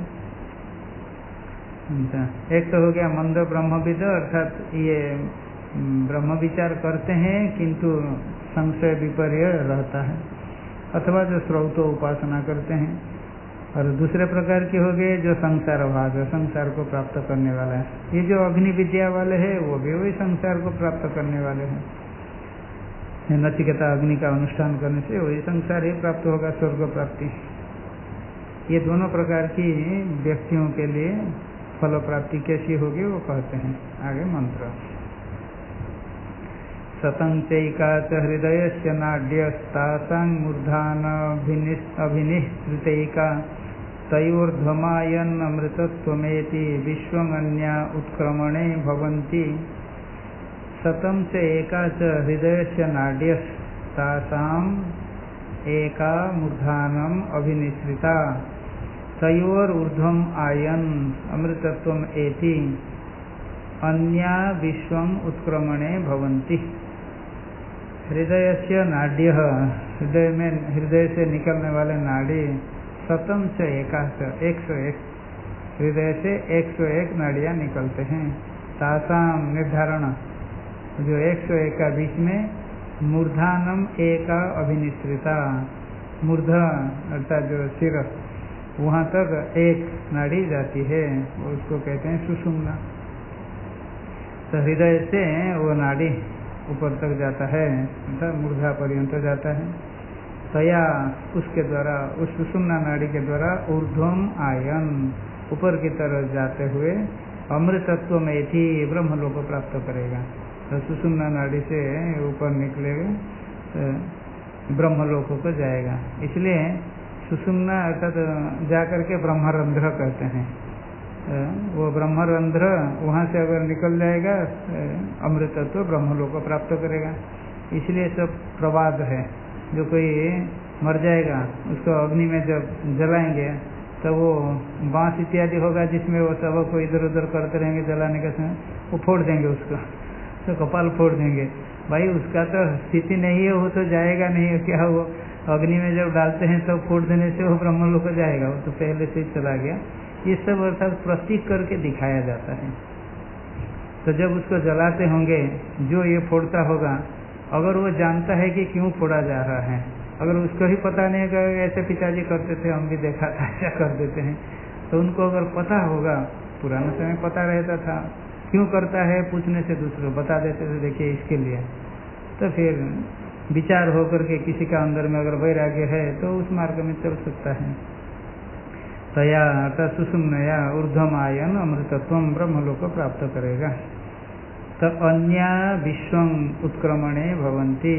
एक तो हो गया मंद ब्रह्मविद, अर्थात ये ब्रह्म विचार करते हैं किंतु संशय विपर्य रहता है, अथवा जो श्रौतो उपासना करते हैं। और दूसरे प्रकार के हो गए जो संसार भाग, संसार को प्राप्त करने वाला है। ये जो अग्नि विद्या वाले हैं वो भी वही संसार को प्राप्त करने वाले हैं। नचिकेता अग्नि का अनुष्ठान करने से वही संसार ही प्राप्त होगा, स्वर्ग प्राप्ति। ये दोनों प्रकार की व्यक्तियों के लिए फल प्राप्ति कैसी होगी वो कहते हैं। आगे मंत्र सतं चैका च हृदयस्य नाड्यस्तासां मूर्धान अभिनिश्रितैका तयोर्ध्वमायन् अमृतत्वमेति विश्वमन्या उत्क्रमणे भवन्ति। सतं च एका च हृदयस्य नाड्यस्तासां एका मूर्धानम् अभिनिश्रिता तयोर्ध्वम् आयन् अमृतत्वम् एति अन्या विश्वम् उत्क्रमणे भवन्ति। हृदय से नाड्य, हृदय से निकलने वाले नाड़ी, सतम से एकाश 101, हृदय से 101 नाड़ियाँ निकलते हैं। तासाम निर्धारण, जो 101 का बीच में मूर्धानम एका अभिनिश्रिता, मूर्ध अर्थात जो सिर वहाँ तक एक नाड़ी जाती है, उसको कहते हैं सुषुम्ना। तो हृदय से वो नाड़ी ऊपर तक जाता है, अर्थात मूर्धा पर्यंत जाता है। तया उसके द्वारा, उस सुषुम्ना नाड़ी के द्वारा ऊर्ध्वम आयन, ऊपर की तरफ जाते हुए अमृतत्व में थी ब्रह्मलोक को प्राप्त करेगा। तो सुषुम्ना नाड़ी से ऊपर निकलेगा तो ब्रह्मलोक को जाएगा। इसलिए सुषुम्ना अर्थात जाकर के ब्रह्मरंध्र कहते हैं। वो ब्रह्मरंध्र वहाँ से अगर निकल जाएगा अमृतत्व ब्रह्मलोक को प्राप्त करेगा। इसलिए सब प्रवाद है, जो कोई मर जाएगा उसको अग्नि में जब जलाएंगे तो वो बांस इत्यादि होगा जिसमें वो सब को इधर उधर करते रहेंगे जलाने के समय, वो फोड़ देंगे उसको, तो कपाल फोड़ देंगे। भाई उसका तो स्थिति नहीं है, वो तो जाएगा नहीं है क्या, वो अग्नि में जब डालते हैं तो फोड़ देने से वो ब्रह्मलोक को जाएगा, वो तो पहले से ही चला गया। ये सब अर्थात प्रतीक करके दिखाया जाता है। तो जब उसको जलाते होंगे, जो ये फोड़ता होगा, अगर वो जानता है कि क्यों फोड़ा जा रहा है, अगर उसको ही पता नहीं है, ऐसे पिताजी करते थे, हम भी देखा था ऐसा कर देते हैं, तो उनको अगर पता होगा, पुराने समय पता रहता था, क्यों करता है पूछने से दूसरों बता देते थे, देखिए इसके लिए। तो फिर विचार होकर के किसी का अंदर में अगर वैराग्य है तो उस मार्ग में चल सकता है। तया अर्थात सुषुम्नया ऊर्ध्वम आयन अमृतत्वम ब्रह्मलोक प्राप्त करेगा। तो अन्या विश्वं उत्क्रमणे भवन्ति,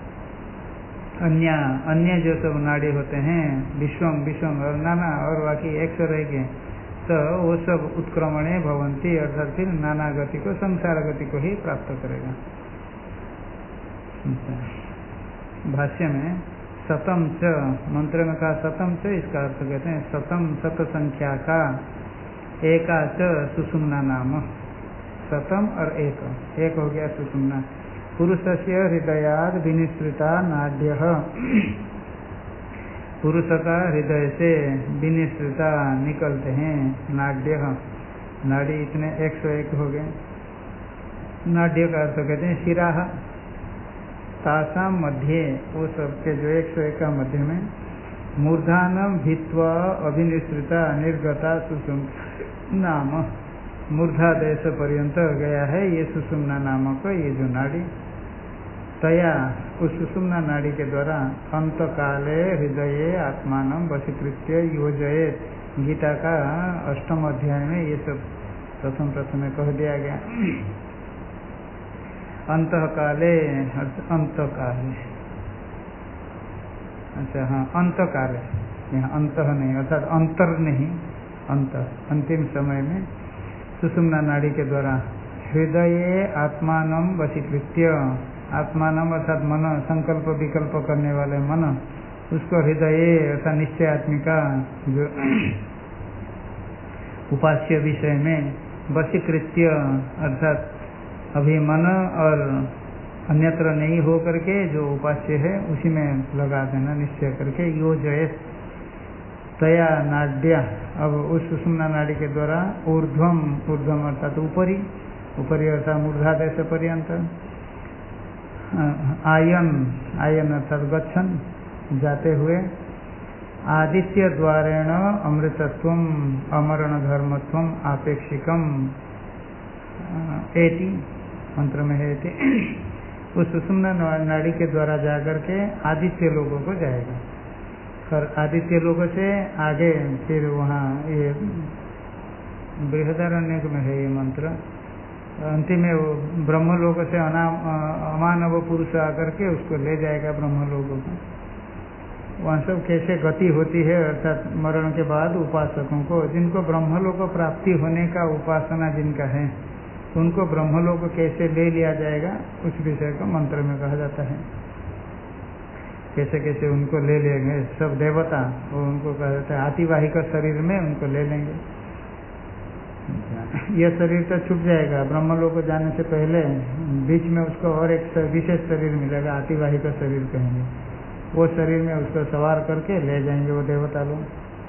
अन्य जो सब नाड़ी होते हैं, विश्वम विश्वम और नाना और बाकी 100 रहेंगे, तो वो सब उत्क्रमणे भवन्ति अर्थात फिर नाना गति को, संसार गति को ही प्राप्त करेगा। भाष्य में सतम च, मंत्र में कहा सतम च, इसका अर्थ कहते हैं सतम सत संख्या का, एका च सुषुम्ना नाम, सतम और एक हो गया सुषुम्ना। पुरुषस्य हृदयाद विनिश्रिता नाड्य, पुरुष का हृदय से विनिश्रिता निकलते हैं नाड्य, नाड़ी इतने 101 हो गए। नाड्य का अर्थ कहते हैं शिराह, तासाम मध्य, वो सबके जो 101 का मध्य में मूर्धानम भित्वा अभिनिश्रिता निर्गता सुषुम्ना नाम, मूर्धा देश पर्यंत गया है ये सुषुम्ना नामक ये जो नाड़ी। तया उस सुषुम्ना नाड़ी के द्वारा अंत काले हृदय आत्मान वशीकृत्य योजयेत, गीता का 8वें अध्याय में ये सब प्रथम कह दिया गया। अंत काले, अंत काले, अच्छा हाँ अंत काले, यहाँ अंत नहीं अर्थात अंतर नहीं, अंत अंतिम समय में सुषुम्ना नाड़ी के द्वारा हृदय आत्मानम वशीकृत्य, आत्मानम अर्थात मन, संकल्प विकल्प करने वाले मन, उसको हृदय अर्थात निश्चयात्मिका जो उपास्य विषय में वशीकृत्य, अर्थात अभी मन और अन्यत्र नहीं हो करके जो उपास्य है उसी में लगा देना निश्चय करके, यो जयस तया नाड्या, अब उस सुषुम्ना नाड़ी के द्वारा ऊर्ध्वम, ऊर्ध्वम अर्थात ऊपरी, ऊपरी अर्थात मूर्धादेश पर्यंत, आयन, आयन अर्थात गच्छन, जाते हुए, आदित्य द्वारेण अमृतत्वम अमरण धर्मत्वम आपेक्षिकम एति, मंत्र में है एति, उस सुषुम्ना नाड़ी के द्वारा जाकर के आदित्य लोगों को जाएगा, और आदित्य लोगों से आगे फिर वहाँ ये बृहदारण्यक में है ये मंत्र, अंतिम में वो ब्रह्म लोक से अमानव पुरुष आकर के उसको ले जाएगा ब्रह्म लोगों को। वहाँ सब कैसे गति होती है, अर्थात मरण के बाद उपासकों को, जिनको ब्रह्मलोक प्राप्ति होने का उपासना जिनका है, उनको ब्रह्मलोक कैसे ले लिया जाएगा उस विषय को मंत्र में कहा जाता है। कैसे कैसे उनको ले लेंगे सब देवता, वो उनको कहा जाता है आतिवाहिक शरीर में उनको ले लेंगे। यह शरीर तो छूट जाएगा, ब्रह्मलोक जाने से पहले बीच में उसको और एक विशेष शरीर मिलेगा, आतिवाहिक शरीर कहेंगे, वो शरीर में उसको सवार करके ले जाएंगे वो देवता लोग।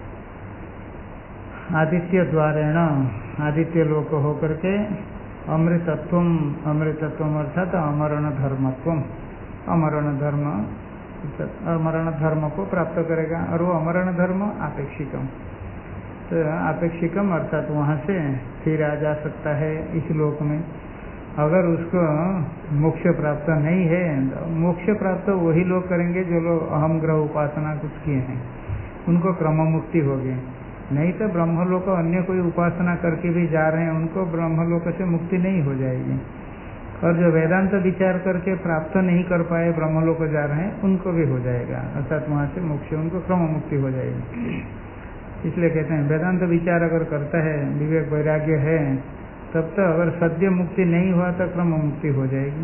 आदित्य द्वारेण, आदित्य लोक होकर के अमृतत्वम, अमृतत्वम अर्थात अमरण धर्मत्वम, अमरण धर्म, अमरण धर्म को प्राप्त करेगा, और वो अमरण धर्म आपेक्षिकम, तो आपेक्षिकम अर्थात वहाँ से फिर आ जा सकता है इस लोक में। अगर उसको मोक्ष प्राप्त नहीं है, मोक्ष प्राप्त वही लोग करेंगे जो लोग अहम ग्रह उपासना कुछ किए हैं, उनको क्रम मुक्ति होगी। नहीं तो ब्रह्मलोक अन्य कोई उपासना करके भी जा रहे हैं, उनको ब्रह्मलोक से मुक्ति नहीं हो जाएगी। और जो वेदांत विचार करके प्राप्त नहीं कर पाए ब्रह्मलोक जा रहे हैं, उनको भी हो जाएगा, अर्थात वहाँ से मोक्ष, उनको क्रम मुक्ति हो जाएगी। इसलिए कहते हैं वेदांत विचार अगर करता है, विवेक वैराग्य है, तब तो अगर सद्य मुक्ति नहीं हुआ तो क्रम मुक्ति हो जाएगी।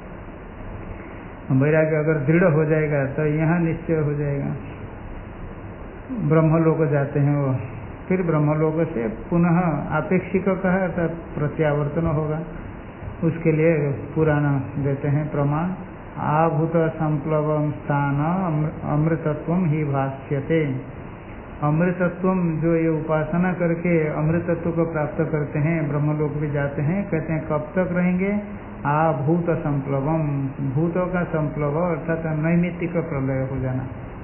वैराग्य अगर दृढ़ हो जाएगा तो यहाँ निश्चय हो जाएगा। ब्रह्मलोक जाते हैं वो, फिर ब्रह्मलोक से पुनः आपेक्षिक का अर्थात प्रत्यावर्तन होगा। उसके लिए पुराण देते हैं प्रमाण, आभूत संप्लवम स्थान अमृतत्वम ही भाष्यते। अमृतत्वम, जो ये उपासना करके अमृतत्व को प्राप्त करते हैं, ब्रह्मलोक भी जाते हैं, कहते हैं कब तक रहेंगे? आभूत संप्लवम, भूतों का संप्लव अर्थात नैमित्तिक प्रलय हो जाना।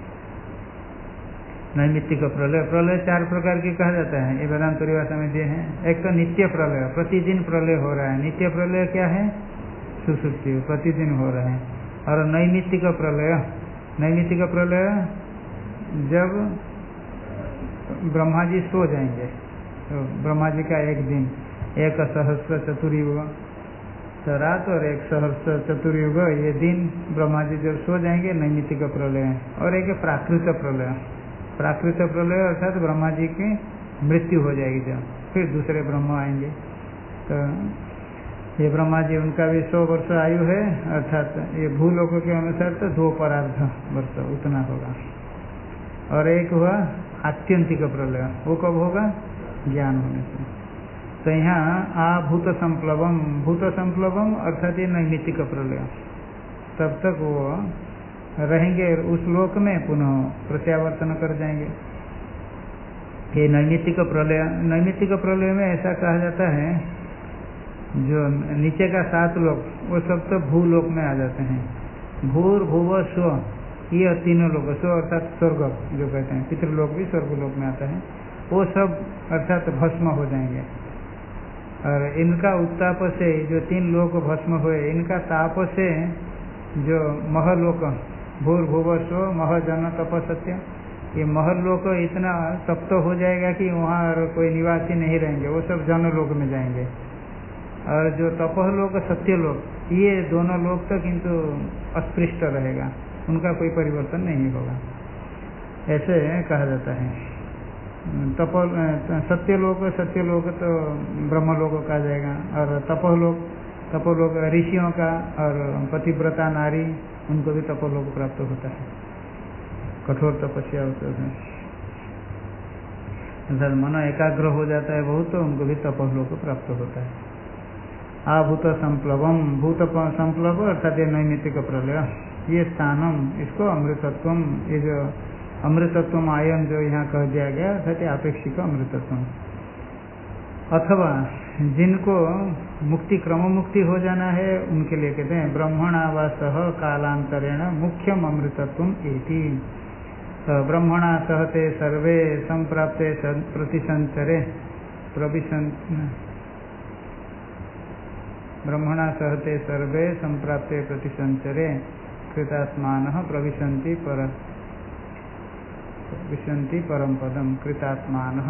नैमित्तिक प्रलय, प्रलय चार प्रकार की कहा जाता है, ये वेदांत परिभाषा में दिए हैं। एक तो नित्य प्रलय, प्रतिदिन प्रलय हो रहा है, नित्य प्रलय क्या है? सुसुप्ति, प्रतिदिन हो रहा है। और नैमित्तिक प्रलय, नैमित्तिक प्रलय जब ब्रह्मा जी सो जाएंगे, तो ब्रह्मा जी का एक दिन, एक सहस्र चतुर्युग, तो रात और एक सहस्र चतुर्युग, ये दिन ब्रह्मा जी जब सो जाएंगे, नैमित्तिक प्रलय। और एक प्राकृत प्रलय, प्राकृत प्रलय अर्थात ब्रह्मा जी की मृत्यु हो जाएगी जब, फिर दूसरे ब्रह्मा आएंगे। तो ये ब्रह्मा जी, उनका भी 100 वर्ष आयु है, अर्थात ये भूलोकों के अनुसार तो 2 परार्ध वर्ष उतना होगा। और एक हुआ आत्यंतिक प्रलय, वो कब होगा? ज्ञान होने से। तो यहाँ आभूत संप्लवम, भूत संप्लवम अर्थात ये नैमित्तिक प्रलय, तब तक वो रहेंगे उस लोक में, पुनः प्रत्यावर्तन कर जाएंगे। ये नैमित्तिक प्रलय, नैमित्तिक प्रलय में ऐसा कहा जाता है, जो नीचे का 7 लोक वो सब तो भूलोक में आ जाते हैं। भूर भुव स्व, ये तीनों लोग, स्व अर्थात स्वर्ग जो कहते हैं, पितृलोक भी स्वर्गलोक में आता है, वो सब अर्थात भस्म हो जाएंगे। और इनका उत्ताप से जो 3 लोक भस्म हुए, इनका ताप से जो महलोक, भूर भुव स्व मह जन तप सत्य, ये महलोक इतना तप्त हो जाएगा कि वहाँ कोई निवासी नहीं रहेंगे, वो सब जनलोक में जाएंगे। और जो तपहलोक सत्यलोक, ये दोनों लोक तो किंतु अस्पृष्ट रहेगा, उनका कोई परिवर्तन नहीं होगा, ऐसे कहा जाता है। सत्यलोक, सत्यलोक तो ब्रह्मलोक कहा जाएगा। और तपोलोक, तपोलोक ऋषियों का, और पतिव्रता नारी, उनको भी तपोलोक प्राप्त होता है, कठोर तपस्या होते हैं। अर्थात मन एकाग्र हो जाता है बहुत, तो उनको भी तपोलोक प्राप्त होता है। आभूत संप्लवम, भूत संप्लव अर्थात ये नैमित्तिक प्रलय, ये स्थानम, इसको अमृतत्वम, ये जो अमृतत्वम आयन जो यहाँ कह दिया गया अर्थात आपेक्षिक अमृतत्वम। अथवा जिनको मुक्ति क्रम मुक्ति हो जाना है उनके लिए कहते हैं ब्रह्मणावासः कालांतरेण मुख्यम अमृतत्वम एति। ब्रह्मणा सहते सर्वे संप्राप्ते प्रतिसंचरे ब्रह्मणा सहते सर्वे संप्राप्ते प्रतिसंचरे कृतात्मानः प्रविशन्ति परम पदम। कृतात्मानः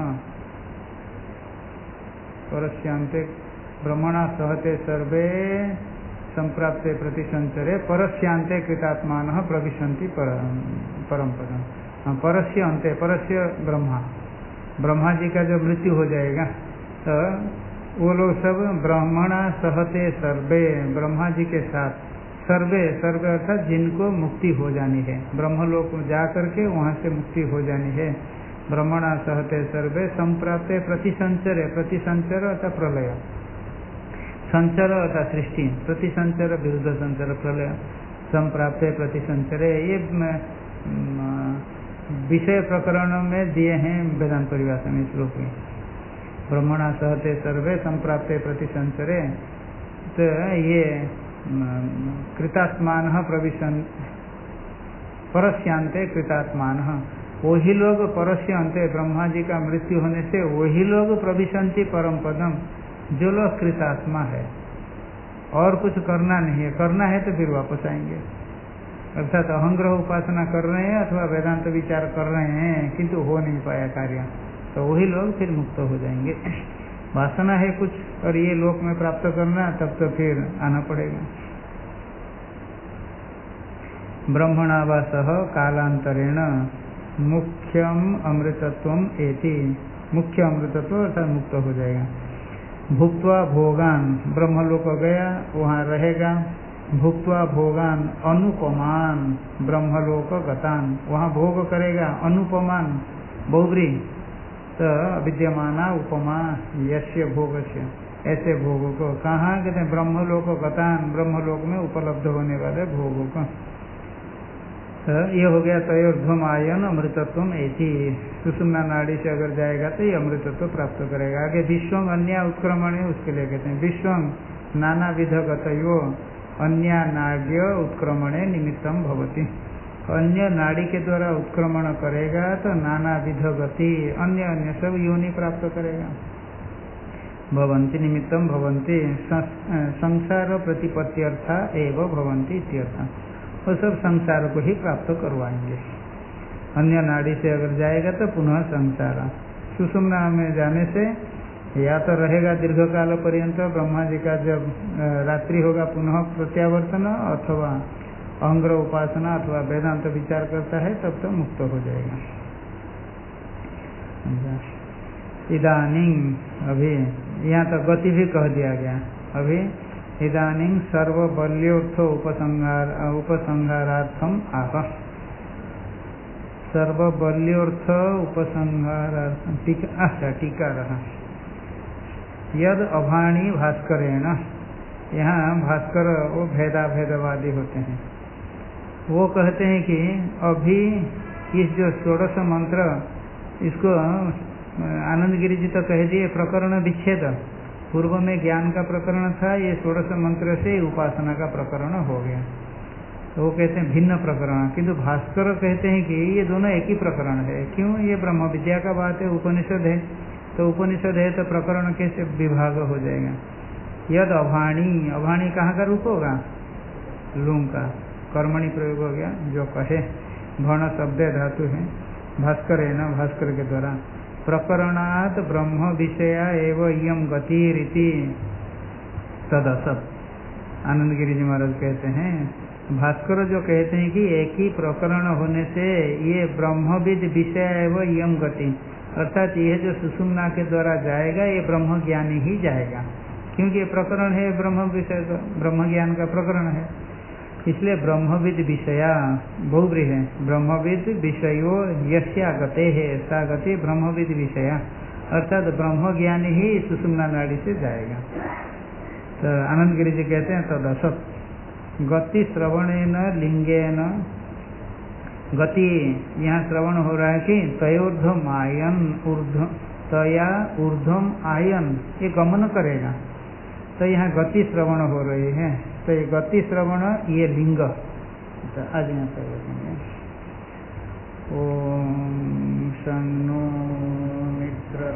परस्यांते ब्रह्मणा सहते सर्वे संप्राप्ते प्रतिसंचरे परस्यांते कृतात्मानः प्रविशन्ति परम पदम। परस्य अंते, परस्य ब्रह्मा जी का जो मृत्यु हो जाएगा तो वो लोग सब ब्रह्मणा सहते सर्वे, ब्रह्मा जी के साथ, सर्वे अर्थात जिनको मुक्ति हो जानी है, ब्रह्मलोक में जा करके वहाँ से मुक्ति हो जानी है। ब्रह्मणा सहते सर्वे संप्राप्ते प्रतिसंचरे, प्रतिसंचर अर्थात प्रलय, संचर अर्थात सृष्टि, प्रतिसंचर विरुद्ध संचर प्रलय, संप्राप्ते प्रतिसंचरे, ये विषय प्रकरण में दिए हैं वेदांत परिभाषा में श्लोक में। ब्रह्मणा सहते सर्वे संप्राप्ते प्रतिसंचरे, तो ये कृतात्मानः प्रविशन परस्यांते कृतात्मानः, वही लोग परस्य अंते, ब्रह्मा जी का मृत्यु होने से वही लोग प्रविशन्ति परम पदम, जो लोग कृतात्मा है और कुछ करना नहीं है, करना है तो फिर वापस आएंगे। अर्थात अहंग्रह उपासना कर रहे हैं अथवा वेदांत विचार कर रहे हैं किंतु हो नहीं पाया कार्य, तो वही लोग फिर मुक्त हो जाएंगे। वासना है कुछ और ये लोक में प्राप्त करना, तब तो फिर आना पड़ेगा। ब्रह्मणावासः कालांतरेण मुख्यम अमृतत्वम एति, मुख्य अमृतत्व अर्थात मुक्त हो जाएगा। भुक्त्वा भोगान, ब्रह्मलोक गया वहाँ रहेगा, भुक्त्वा भोगान अनुपमान ब्रह्मलोक गतान, वहाँ भोग करेगा, अनुपमान बहुब्री, तो विद्यमाना उपमा यस्य भोगस्य, ऐसे भोगों को कहाँ कहते हैं ब्रह्मलोक गतान, ब्रह्मलोक में उपलब्ध होने वाले भोगों को। तो ये हो गया तयोर्ध्वम आयन अमृतत्वम एति, सुषुम्ना नाड़ी से अगर जाएगा तो ये अमृतत्व प्राप्त करेगा। आगे विश्वम अन्य उत्क्रमण है, उसके लिए कहते हैं विश्वम नाना विध गतयो अन्य नाड्य उत्क्रमणे निमित्तम भवति, अन्य नाड़ी के द्वारा उत्क्रमण करेगा तो नाना विध गति, अन्य अन्य सब योनि प्राप्त करेगा। भवन्ति निमित्तम भवन्ति संसार प्रतिपत्त्यर्था एव भवन्ति इत्यर्थ, वो सब संसार को ही प्राप्त करवाएंगे। अन्य नाड़ी से अगर जाएगा तो पुनः संसार, सुषुम्ना में जाने से या तो रहेगा दीर्घ काल पर्यंत, ब्रह्मा जी का जब रात्रि होगा पुनः प्रत्यावर्तन, अथवा अहंग्रह उपासना अथवा वेदांत विचार करता है तब तो मुक्त हो जाएगा। इदानीं, अभी यहाँ तो गति भी कह दिया गया, अभी इदानीं सर्वबल्योर्थ उपसंहारार्थम आह, सर्वबल्योर्थ उपसंहारार्थम, टीका रहा। यद अभाणी भास्करेण, यहाँ भास्कर वो भेदाभेदवादी होते हैं, वो कहते हैं कि अभी इस जो 16 मंत्र, इसको आनंद गिरी जी तो कह दिए प्रकरण विच्छेद, पूर्व में ज्ञान का प्रकरण था, ये 16 मंत्र से उपासना का प्रकरण हो गया, तो वो कहते हैं भिन्न प्रकरण, किंतु भास्कर कहते हैं कि ये दोनों एक ही प्रकरण है। क्यों? ये ब्रह्म विद्या का बात है, उपनिषद है, तो उपनिषद है तो प्रकरण कैसे विभाग हो जाएगा। यद अभाणी, अभाणी कहाँ का रूप होगा? लुंग का, कर्मणि प्रयोग हो गया, जो कहे, भण शब्द धातु है, भास्कर है ना, भास्कर के द्वारा प्रकरणात् ब्रह्म विषया एवं इयम गति रीति तदसत। आनंद गिरी जी महाराज कहते हैं भास्कर जो कहते हैं कि एक ही प्रकरण होने से ये ब्रह्मविद विषय एवं इयम गति, अर्थात यह जो सुषुम्ना के द्वारा जाएगा ये ब्रह्म ज्ञानी ही जाएगा, क्योंकि ये प्रकरण है ब्रह्म विषय, ब्रह्म ज्ञान का प्रकरण है। इसलिए ब्रह्मविद विषया बहुब्रीहि है। ब्रह्मविद विषयो यस्या गते है, सा गति ब्रह्मविद विषया, अर्थात ब्रह्म ज्ञानी ही सुषुम्ना नाड़ी से जाएगा। तो आनंद गिरी जी कहते हैं तद असत गति श्रवणेन लिंगेन, गति यहाँ श्रवण हो रहा है कि तयोर्धम आयन ऊर्ध्व, तया ऊर्ध्वम आयन, ये गमन करेगा। तो यहाँ गति श्रवण हो रही है, तो ये गति श्रवण ये लिंग। तो आज यहाँ पर देखेंगे ओम शन्नो मित्र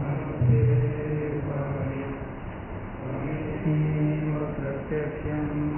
प्रत्यक्षं